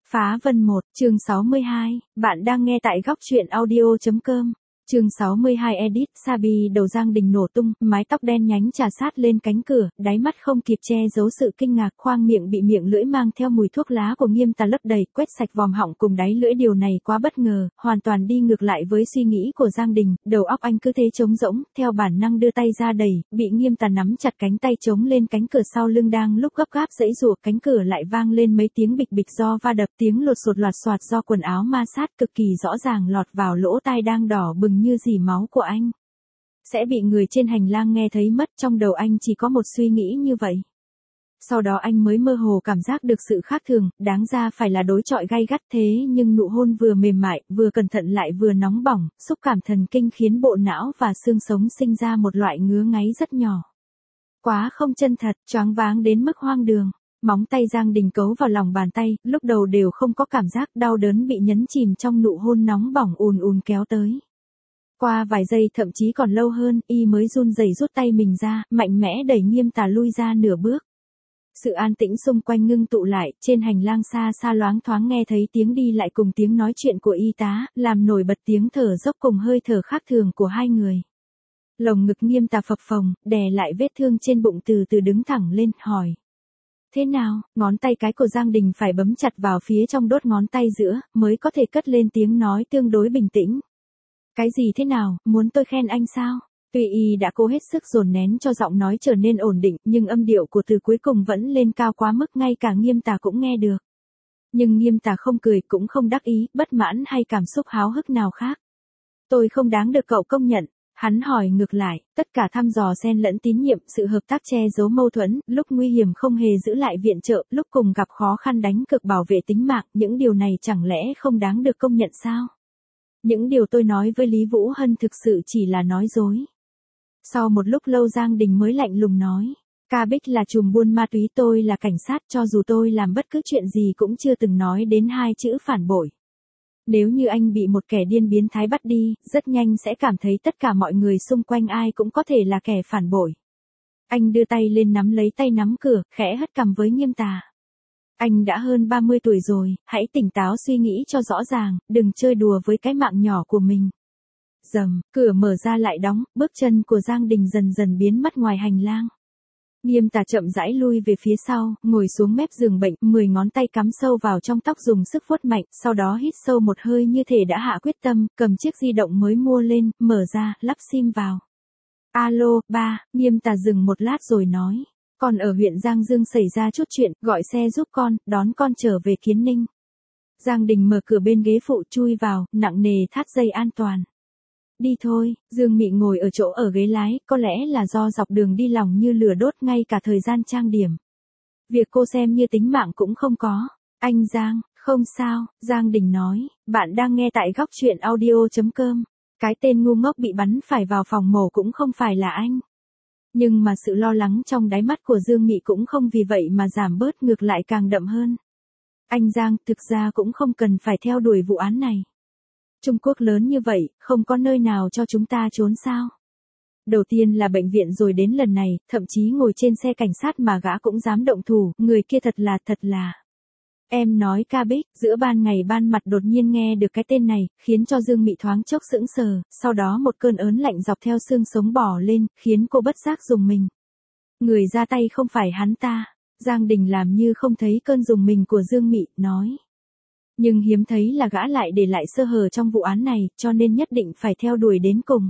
Phá Vân 1, chương 62, bạn đang nghe tại góc truyện audio.com. Chương 62 edit, Sabi đầu Giang Đình nổ tung, mái tóc đen nhánh trà sát lên cánh cửa, đáy mắt không kịp che giấu sự kinh ngạc, khoang miệng bị miệng lưỡi mang theo mùi thuốc lá của Nghiêm Tà lấp đầy, quét sạch vòm họng cùng đáy lưỡi, điều này quá bất ngờ, hoàn toàn đi ngược lại với suy nghĩ của Giang Đình, đầu óc anh cứ thế trống rỗng, theo bản năng đưa tay ra đẩy, bị Nghiêm Tà nắm chặt cánh tay chống lên cánh cửa sau lưng đang lúc gấp gáp giãy giụa, cánh cửa lại vang lên mấy tiếng bịch bịch do va đập, tiếng lột xột loạt xoạt do quần áo ma sát cực kỳ rõ ràng lọt vào lỗ tai đang đỏ bừng như dỉ máu của anh. Sẽ bị người trên hành lang nghe thấy mất, trong đầu anh chỉ có một suy nghĩ như vậy. Sau đó anh mới mơ hồ cảm giác được sự khác thường, đáng ra phải là đối chọi gay gắt thế nhưng nụ hôn vừa mềm mại, vừa cẩn thận lại vừa nóng bỏng, xúc cảm thần kinh khiến bộ não và xương sống sinh ra một loại ngứa ngáy rất nhỏ. Quá không chân thật, choáng váng đến mức hoang đường. Móng tay Giang Đình cấu vào lòng bàn tay, lúc đầu đều không có cảm giác đau đớn, bị nhấn chìm trong nụ hôn nóng bỏng ùn ùn kéo tới. Qua vài giây thậm chí còn lâu hơn, y mới run rẩy rút tay mình ra, mạnh mẽ đẩy Nghiêm Tà lui ra nửa bước. Sự an tĩnh xung quanh ngưng tụ lại, trên hành lang xa xa loáng thoáng nghe thấy tiếng đi lại cùng tiếng nói chuyện của y tá, làm nổi bật tiếng thở dốc cùng hơi thở khác thường của hai người. Lồng ngực Nghiêm Tà phập phồng, đè lại vết thương trên bụng, từ từ đứng thẳng lên, hỏi. Thế nào? Ngón tay cái của Giang Đình phải bấm chặt vào phía trong đốt ngón tay giữa, mới có thể cất lên tiếng nói tương đối bình tĩnh. Cái gì thế nào, muốn tôi khen anh sao? Tuy y đã cố hết sức dồn nén cho giọng nói trở nên ổn định, nhưng âm điệu của từ cuối cùng vẫn lên cao quá mức ngay cả Nghiêm Tà cũng nghe được. Nhưng Nghiêm Tà không cười, cũng không đắc ý, bất mãn hay cảm xúc háo hức nào khác. Tôi không đáng được cậu công nhận. Hắn hỏi ngược lại, tất cả thăm dò xen lẫn tín nhiệm, sự hợp tác che giấu mâu thuẫn, lúc nguy hiểm không hề giữ lại viện trợ, lúc cùng gặp khó khăn đánh cực bảo vệ tính mạng, những điều này chẳng lẽ không đáng được công nhận sao? Những điều tôi nói với Lý Vũ Hân thực sự chỉ là nói dối. Sau một lúc lâu Giang Đình mới lạnh lùng nói, Ca Bích là trùm buôn ma túy, tôi là cảnh sát, cho dù tôi làm bất cứ chuyện gì cũng chưa từng nói đến hai chữ phản bội. Nếu như anh bị một kẻ điên biến thái bắt đi, rất nhanh sẽ cảm thấy tất cả mọi người xung quanh ai cũng có thể là kẻ phản bội. Anh đưa tay lên nắm lấy tay nắm cửa, khẽ hất cằm với Nghiêm Tà. Anh đã hơn 30 tuổi rồi, hãy tỉnh táo suy nghĩ cho rõ ràng, đừng chơi đùa với cái mạng nhỏ của mình. Rầm, cửa mở ra lại đóng, bước chân của Giang Đình dần dần biến mất ngoài hành lang. Nghiêm Tà chậm rãi lui về phía sau, ngồi xuống mép giường bệnh, 10 ngón tay cắm sâu vào trong tóc dùng sức vuốt mạnh, sau đó hít sâu một hơi như thể đã hạ quyết tâm, cầm chiếc di động mới mua lên, mở ra, lắp sim vào. Alo, ba, Nghiêm Tà dừng một lát rồi nói. Con ở huyện Giang Dương xảy ra chút chuyện, gọi xe giúp con, đón con trở về Kiến Ninh. Giang Đình mở cửa bên ghế phụ chui vào, nặng nề thắt dây an toàn. Đi thôi, Dương Mị ngồi ở chỗ ở ghế lái, có lẽ là do dọc đường đi lòng như lửa đốt ngay cả thời gian trang điểm. Việc cô xem như tính mạng cũng không có. Anh Giang, không sao, Giang Đình nói, bạn đang nghe tại góc truyện audio.com. Cái tên ngu ngốc bị bắn phải vào phòng mổ cũng không phải là anh. Nhưng mà sự lo lắng trong đáy mắt của Dương Mị cũng không vì vậy mà giảm bớt, ngược lại càng đậm hơn. Anh Giang, thực ra cũng không cần phải theo đuổi vụ án này. Trung Quốc lớn như vậy, không có nơi nào cho chúng ta trốn sao? Đầu tiên là bệnh viện rồi đến lần này, thậm chí ngồi trên xe cảnh sát mà gã cũng dám động thủ, người kia thật là. Em nói Ca Bích, giữa ban ngày ban mặt đột nhiên nghe được cái tên này, khiến cho Dương Mị thoáng chốc sững sờ, sau đó một cơn ớn lạnh dọc theo xương sống bò lên, khiến cô bất giác rùng mình. Người ra tay không phải hắn ta. Giang Đình làm như không thấy cơn rùng mình của Dương Mị, nói. Nhưng hiếm thấy là gã lại để lại sơ hở trong vụ án này, cho nên nhất định phải theo đuổi đến cùng.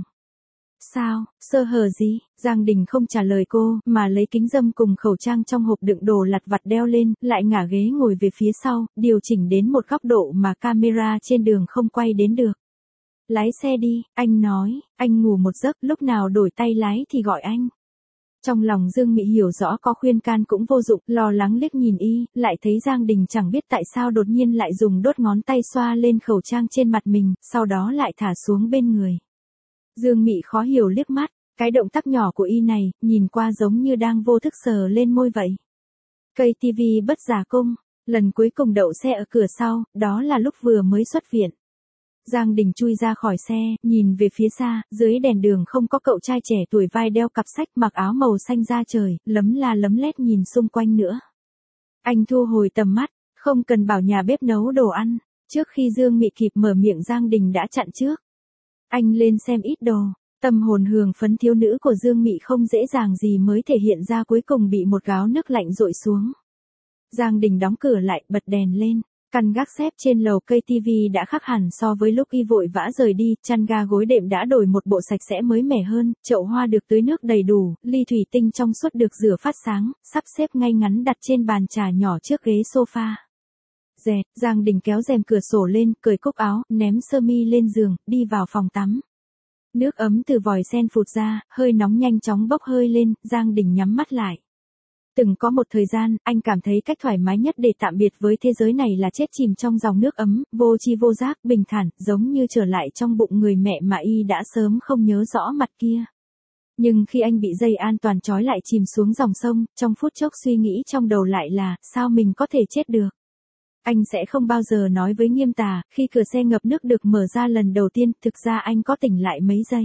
Sao, sơ hở gì? Giang Đình không trả lời cô, mà lấy kính râm cùng khẩu trang trong hộp đựng đồ lặt vặt đeo lên, lại ngả ghế ngồi về phía sau, điều chỉnh đến một góc độ mà camera trên đường không quay đến được. Lái xe đi, anh nói, anh ngủ một giấc, lúc nào đổi tay lái thì gọi anh. Trong lòng Dương Mị hiểu rõ có khuyên can cũng vô dụng, lo lắng liếc nhìn y, lại thấy Giang Đình chẳng biết tại sao đột nhiên lại dùng đốt ngón tay xoa lên khẩu trang trên mặt mình, sau đó lại thả xuống bên người. Dương Mị khó hiểu liếc mắt, cái động tác nhỏ của y này, nhìn qua giống như đang vô thức sờ lên môi vậy. Cây tivi bất giả cung, lần cuối cùng đậu xe ở cửa sau, đó là lúc vừa mới xuất viện. Giang Đình chui ra khỏi xe, nhìn về phía xa, dưới đèn đường không có cậu trai trẻ tuổi vai đeo cặp sách mặc áo màu xanh da trời, lấm la lấm lét nhìn xung quanh nữa. Anh thu hồi tầm mắt, Không cần bảo nhà bếp nấu đồ ăn. Trước khi Dương Mị kịp mở miệng Giang Đình đã chặn trước. Anh lên xem ít đồ. Tâm hồn hường phấn thiếu nữ của Dương Mị không dễ dàng gì mới thể hiện ra cuối cùng bị một gáo nước lạnh dội xuống. Giang Đình đóng cửa lại, bật đèn lên. Căn gác xếp trên lầu cây tivi đã khác hẳn so với lúc y vội vã rời đi, chăn ga gối đệm đã đổi một bộ sạch sẽ mới mẻ hơn, chậu hoa được tưới nước đầy đủ, ly thủy tinh trong suốt được rửa phát sáng, sắp xếp ngay ngắn đặt trên bàn trà nhỏ trước ghế sofa. Dẹt, Giang Đình kéo rèm cửa sổ lên, cởi cúc áo, ném sơ mi lên giường, đi vào phòng tắm. Nước ấm từ vòi sen phụt ra, hơi nóng nhanh chóng bốc hơi lên, Giang Đình nhắm mắt lại. Từng có một thời gian, anh cảm thấy cách thoải mái nhất để tạm biệt với thế giới này là chết chìm trong dòng nước ấm, vô tri vô giác, bình thản, giống như trở lại trong bụng người mẹ mà y đã sớm không nhớ rõ mặt kia. Nhưng khi anh bị dây an toàn trói lại chìm xuống dòng sông, trong phút chốc suy nghĩ trong đầu lại là, sao mình có thể chết được? Anh sẽ không bao giờ nói với Nghiêm Tà, khi cửa xe ngập nước được mở ra lần đầu tiên, thực ra anh có tỉnh lại mấy giây.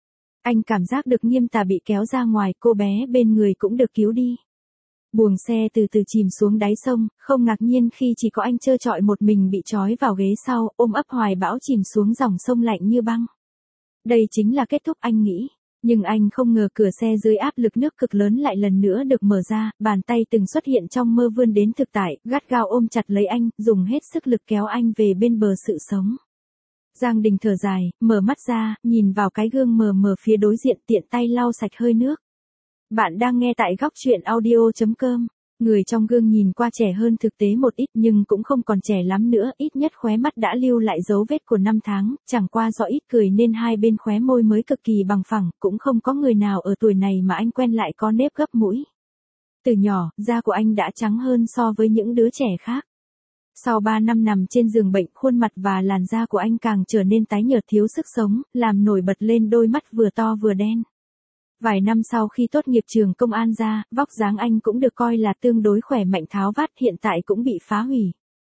Anh cảm giác được Nghiêm Tà bị kéo ra ngoài, cô bé bên người cũng được cứu đi. Buồng xe từ từ chìm xuống đáy sông, không ngạc nhiên khi chỉ có anh trơ trọi một mình bị trói vào ghế sau, ôm ấp hoài bão chìm xuống dòng sông lạnh như băng. Đây chính là kết thúc anh nghĩ. Nhưng anh không ngờ cửa xe dưới áp lực nước cực lớn lại lần nữa được mở ra, bàn tay từng xuất hiện trong mơ vươn đến thực tại, gắt gao ôm chặt lấy anh, dùng hết sức lực kéo anh về bên bờ sự sống. Giang Đình thở dài, mở mắt ra, nhìn vào cái gương mờ mờ phía đối diện, tiện tay lau sạch hơi nước. Bạn đang nghe tại góc truyện audio.com. Người trong gương nhìn qua trẻ hơn thực tế một ít nhưng cũng không còn trẻ lắm nữa, ít nhất khóe mắt đã lưu lại dấu vết của năm tháng, chẳng qua do ít cười nên hai bên khóe môi mới cực kỳ bằng phẳng, cũng không có người nào ở tuổi này mà anh quen lại có nếp gấp mũi. Từ nhỏ, da của anh đã trắng hơn so với những đứa trẻ khác. Sau 3 năm nằm trên giường bệnh, khuôn mặt và làn da của anh càng trở nên tái nhợt thiếu sức sống, làm nổi bật lên đôi mắt vừa to vừa đen. Vài năm sau khi tốt nghiệp trường công an ra, vóc dáng anh cũng được coi là tương đối khỏe mạnh tháo vát, hiện tại cũng bị phá hủy.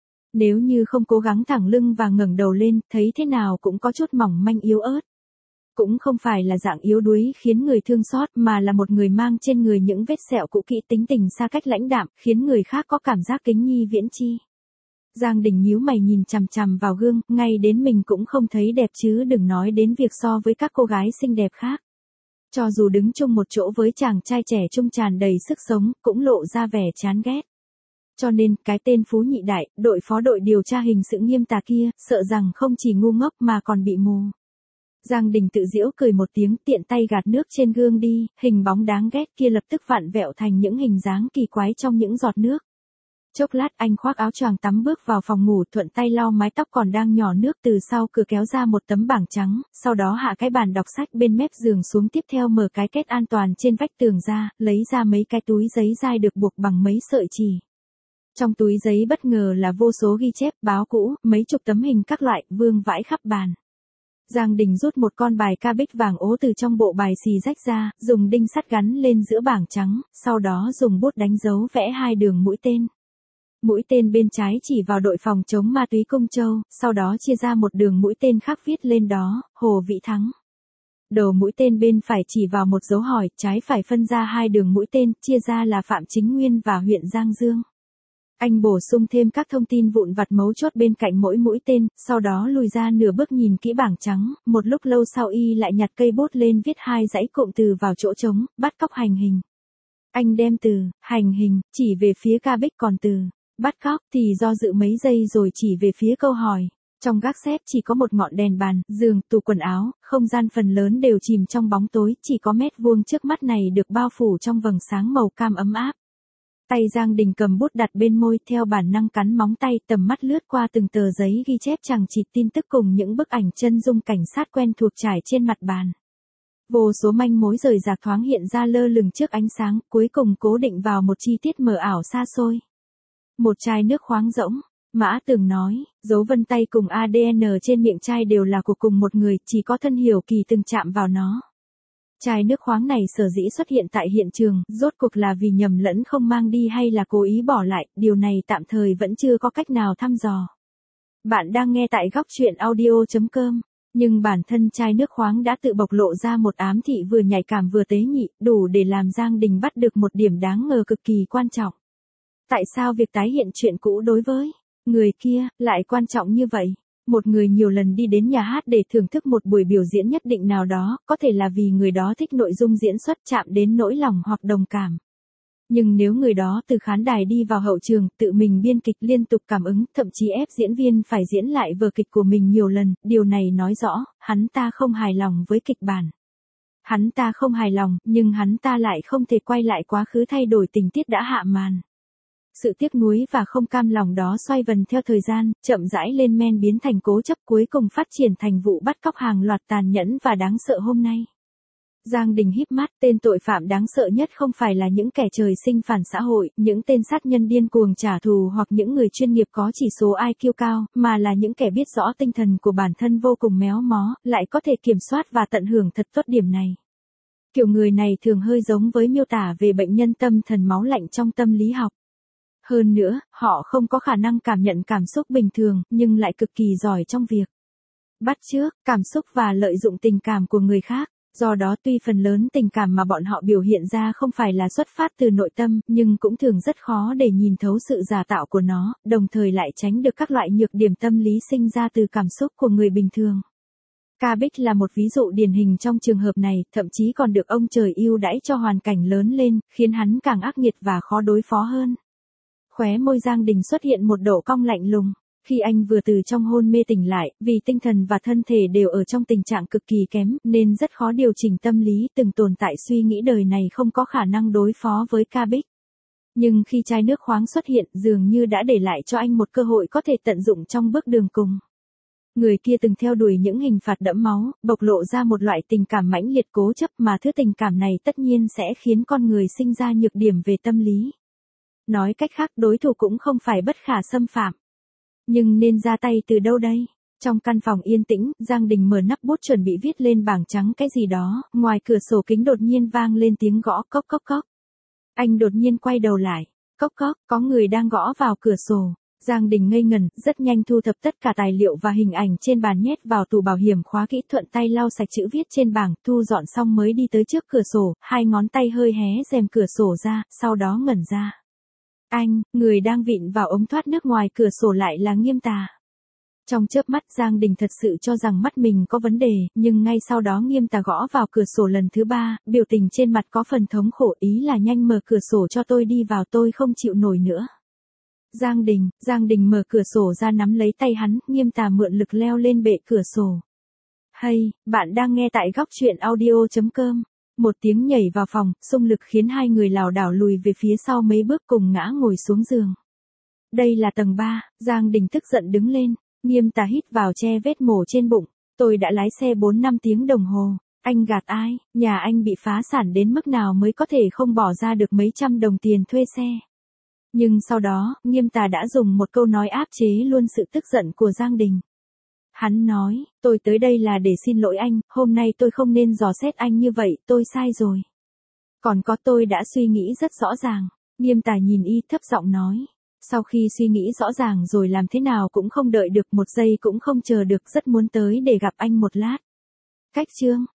Nếu như không cố gắng thẳng lưng và ngẩng đầu lên, thấy thế nào cũng có chút mỏng manh yếu ớt. Cũng không phải là dạng yếu đuối khiến người thương xót mà là một người mang trên người những vết sẹo cũ kỹ, tính tình xa cách lãnh đạm, khiến người khác có cảm giác kính nhi viễn chi. Giang Đình nhíu mày nhìn chằm chằm vào gương, ngay đến mình cũng không thấy đẹp chứ đừng nói đến việc so với các cô gái xinh đẹp khác. Cho dù đứng chung một chỗ với chàng trai trẻ trung tràn đầy sức sống, cũng lộ ra vẻ chán ghét. Cho nên, cái tên Phú Nhị Đại, đội phó đội điều tra hình sự Nghiêm Tà kia, sợ rằng không chỉ ngu ngốc mà còn bị mù. Giang Đình tự giễu cười một tiếng, tiện tay gạt nước trên gương đi, hình bóng đáng ghét kia lập tức vặn vẹo thành những hình dáng kỳ quái trong những giọt nước. Chốc lát anh khoác áo choàng tắm bước vào phòng ngủ, thuận tay lau mái tóc còn đang nhỏ nước, từ sau cửa kéo ra một tấm bảng trắng, sau đó hạ cái bàn đọc sách bên mép giường xuống, tiếp theo mở cái kết an toàn trên vách tường ra, lấy ra mấy cái túi giấy dai được buộc bằng mấy sợi chì. Trong túi giấy bất ngờ là vô số ghi chép, báo cũ, mấy chục tấm hình các loại, vương vãi khắp bàn. Giang Đình rút một con bài ca bích vàng ố từ trong bộ bài xì rách ra, dùng đinh sắt gắn lên giữa bảng trắng, sau đó dùng bút đánh dấu vẽ 2 đường mũi tên. Mũi tên bên trái chỉ vào đội phòng chống ma túy Công Châu, sau đó chia ra một đường mũi tên khác viết lên đó, Hồ Vĩ Thắng. Đầu mũi tên bên phải chỉ vào một dấu hỏi, trái phải phân ra 2 đường mũi tên, chia ra là Phạm Chính Nguyên và huyện Giang Dương. Anh bổ sung thêm các thông tin vụn vặt mấu chốt bên cạnh mỗi mũi tên, sau đó lùi ra nửa bước nhìn kỹ bảng trắng, một lúc lâu sau y lại nhặt cây bút lên viết 2 dãy cụm từ vào chỗ trống, bắt cóc hành hình. Anh đem từ, hành hình, chỉ về phía ca bích, còn từ bắt cóc thì do dự mấy giây rồi chỉ về phía câu hỏi. Trong gác xếp chỉ có một ngọn đèn bàn, giường, tủ quần áo, không gian phần lớn đều chìm trong bóng tối, chỉ có mét vuông trước mắt này được bao phủ trong vầng sáng màu cam ấm áp. Tay Giang Đình cầm bút đặt bên môi, theo bản năng cắn móng tay, tầm mắt lướt qua từng tờ giấy ghi chép chằng chịt tin tức cùng những bức ảnh chân dung cảnh sát quen thuộc trải trên mặt bàn. Vô số manh mối rời rạc thoáng hiện ra lơ lửng trước ánh sáng, cuối cùng cố định vào một chi tiết mờ ảo xa xôi. Một chai nước khoáng rỗng. Mã Tường nói, dấu vân tay cùng ADN trên miệng chai đều là của cùng một người, chỉ có thân Hiểu Kỳ từng chạm vào nó. Chai nước khoáng này sở dĩ xuất hiện tại hiện trường, rốt cuộc là vì nhầm lẫn không mang đi hay là cố ý bỏ lại, điều này tạm thời vẫn chưa có cách nào thăm dò. Bạn đang nghe tại góc truyện audio.com, nhưng bản thân chai nước khoáng đã tự bộc lộ ra một ám thị vừa nhạy cảm vừa tế nhị, đủ để làm Giang Đình bắt được một điểm đáng ngờ cực kỳ quan trọng. Tại sao việc tái hiện chuyện cũ đối với Người kia, lại quan trọng như vậy. Một người nhiều lần đi đến nhà hát để thưởng thức một buổi biểu diễn nhất định nào đó, có thể là vì người đó thích nội dung diễn xuất chạm đến nỗi lòng hoặc đồng cảm. Nhưng nếu người đó từ khán đài đi vào hậu trường, tự mình biên kịch liên tục cảm ứng, thậm chí ép diễn viên phải diễn lại vở kịch của mình nhiều lần, điều này nói rõ, hắn ta không hài lòng với kịch bản. Hắn ta không hài lòng, nhưng hắn ta lại không thể quay lại quá khứ thay đổi tình tiết đã hạ màn. Sự tiếc nuối và không cam lòng đó xoay vần theo thời gian, chậm rãi lên men biến thành cố chấp, cuối cùng phát triển thành vụ bắt cóc hàng loạt tàn nhẫn và đáng sợ hôm nay. Giang Đình híp mắt, tên tội phạm đáng sợ nhất không phải là những kẻ trời sinh phản xã hội, những tên sát nhân điên cuồng trả thù hoặc những người chuyên nghiệp có chỉ số IQ cao, mà là những kẻ biết rõ tinh thần của bản thân vô cùng méo mó, lại có thể kiểm soát và tận hưởng thật tốt điểm này. Kiểu người này thường hơi giống với miêu tả về bệnh nhân tâm thần máu lạnh trong tâm lý học. Hơn nữa, họ không có khả năng cảm nhận cảm xúc bình thường, nhưng lại cực kỳ giỏi trong việc bắt chước cảm xúc và lợi dụng tình cảm của người khác. Do đó tuy phần lớn tình cảm mà bọn họ biểu hiện ra không phải là xuất phát từ nội tâm, nhưng cũng thường rất khó để nhìn thấu sự giả tạo của nó, đồng thời lại tránh được các loại nhược điểm tâm lý sinh ra từ cảm xúc của người bình thường. Ca Bích là một ví dụ điển hình trong trường hợp này, thậm chí còn được ông trời ưu đãi cho hoàn cảnh lớn lên, khiến hắn càng ác nghiệt và khó đối phó hơn. Khóe môi Giang Đình xuất hiện một độ cong lạnh lùng. Khi anh vừa từ trong hôn mê tỉnh lại, vì tinh thần và thân thể đều ở trong tình trạng cực kỳ kém, nên rất khó điều chỉnh tâm lý, từng tồn tại suy nghĩ đời này không có khả năng đối phó với Ca Bích. Nhưng khi chai nước khoáng xuất hiện, dường như đã để lại cho anh một cơ hội có thể tận dụng trong bước đường cùng. Người kia từng theo đuổi những hình phạt đẫm máu, bộc lộ ra một loại tình cảm mãnh liệt cố chấp, mà thứ tình cảm này tất nhiên sẽ khiến con người sinh ra nhược điểm về tâm lý. Nói cách khác, đối thủ cũng không phải bất khả xâm phạm. Nhưng nên ra tay từ đâu đây? Trong căn phòng yên tĩnh, Giang Đình mở nắp bút chuẩn bị viết lên bảng trắng cái gì đó, ngoài cửa sổ kính đột nhiên vang lên tiếng gõ cốc cốc cốc. Anh đột nhiên quay đầu lại. Cốc cốc, có người đang gõ vào cửa sổ. Giang Đình ngây ngẩn, rất nhanh thu thập tất cả tài liệu và hình ảnh trên bàn nhét vào tủ bảo hiểm khóa kỹ, thuận tay lau sạch chữ viết trên bảng, thu dọn xong mới đi tới trước cửa sổ, hai ngón tay hơi hé rèm cửa sổ ra, sau đó ngẩn ra. Người đang vịn vào ống thoát nước ngoài cửa sổ lại là Nghiêm Tà. Trong chớp mắt Giang Đình thật sự cho rằng mắt mình có vấn đề, nhưng ngay sau đó Nghiêm Tà gõ vào cửa sổ lần thứ 3, biểu tình trên mặt có phần thống khổ, ý là nhanh mở cửa sổ cho tôi đi vào, tôi không chịu nổi nữa. Giang Đình mở cửa sổ ra nắm lấy tay hắn, Nghiêm Tà mượn lực leo lên bệ cửa sổ. Hey, bạn đang nghe tại góc truyện audio.com. Một tiếng nhảy vào phòng, xung lực khiến hai người lảo đảo lùi về phía sau mấy bước cùng ngã ngồi xuống giường. Đây là tầng 3, Giang Đình tức giận đứng lên, Nghiêm Tà hít vào che vết mổ trên bụng. Tôi đã lái xe 4-5 tiếng đồng hồ. Anh gạt ai, nhà anh bị phá sản đến mức nào mới có thể không bỏ ra được mấy trăm đồng tiền thuê xe. Nhưng sau đó, Nghiêm Tà đã dùng một câu nói áp chế luôn sự tức giận của Giang Đình. Hắn nói, tôi tới đây là để xin lỗi anh, hôm nay tôi không nên dò xét anh như vậy, tôi sai rồi. Còn có, tôi đã suy nghĩ rất rõ ràng. Nghiêm Tà nhìn y, thấp giọng nói. Sau khi suy nghĩ rõ ràng rồi làm thế nào cũng không đợi được một giây cũng không chờ được, rất muốn tới để gặp anh một lát. Cách chương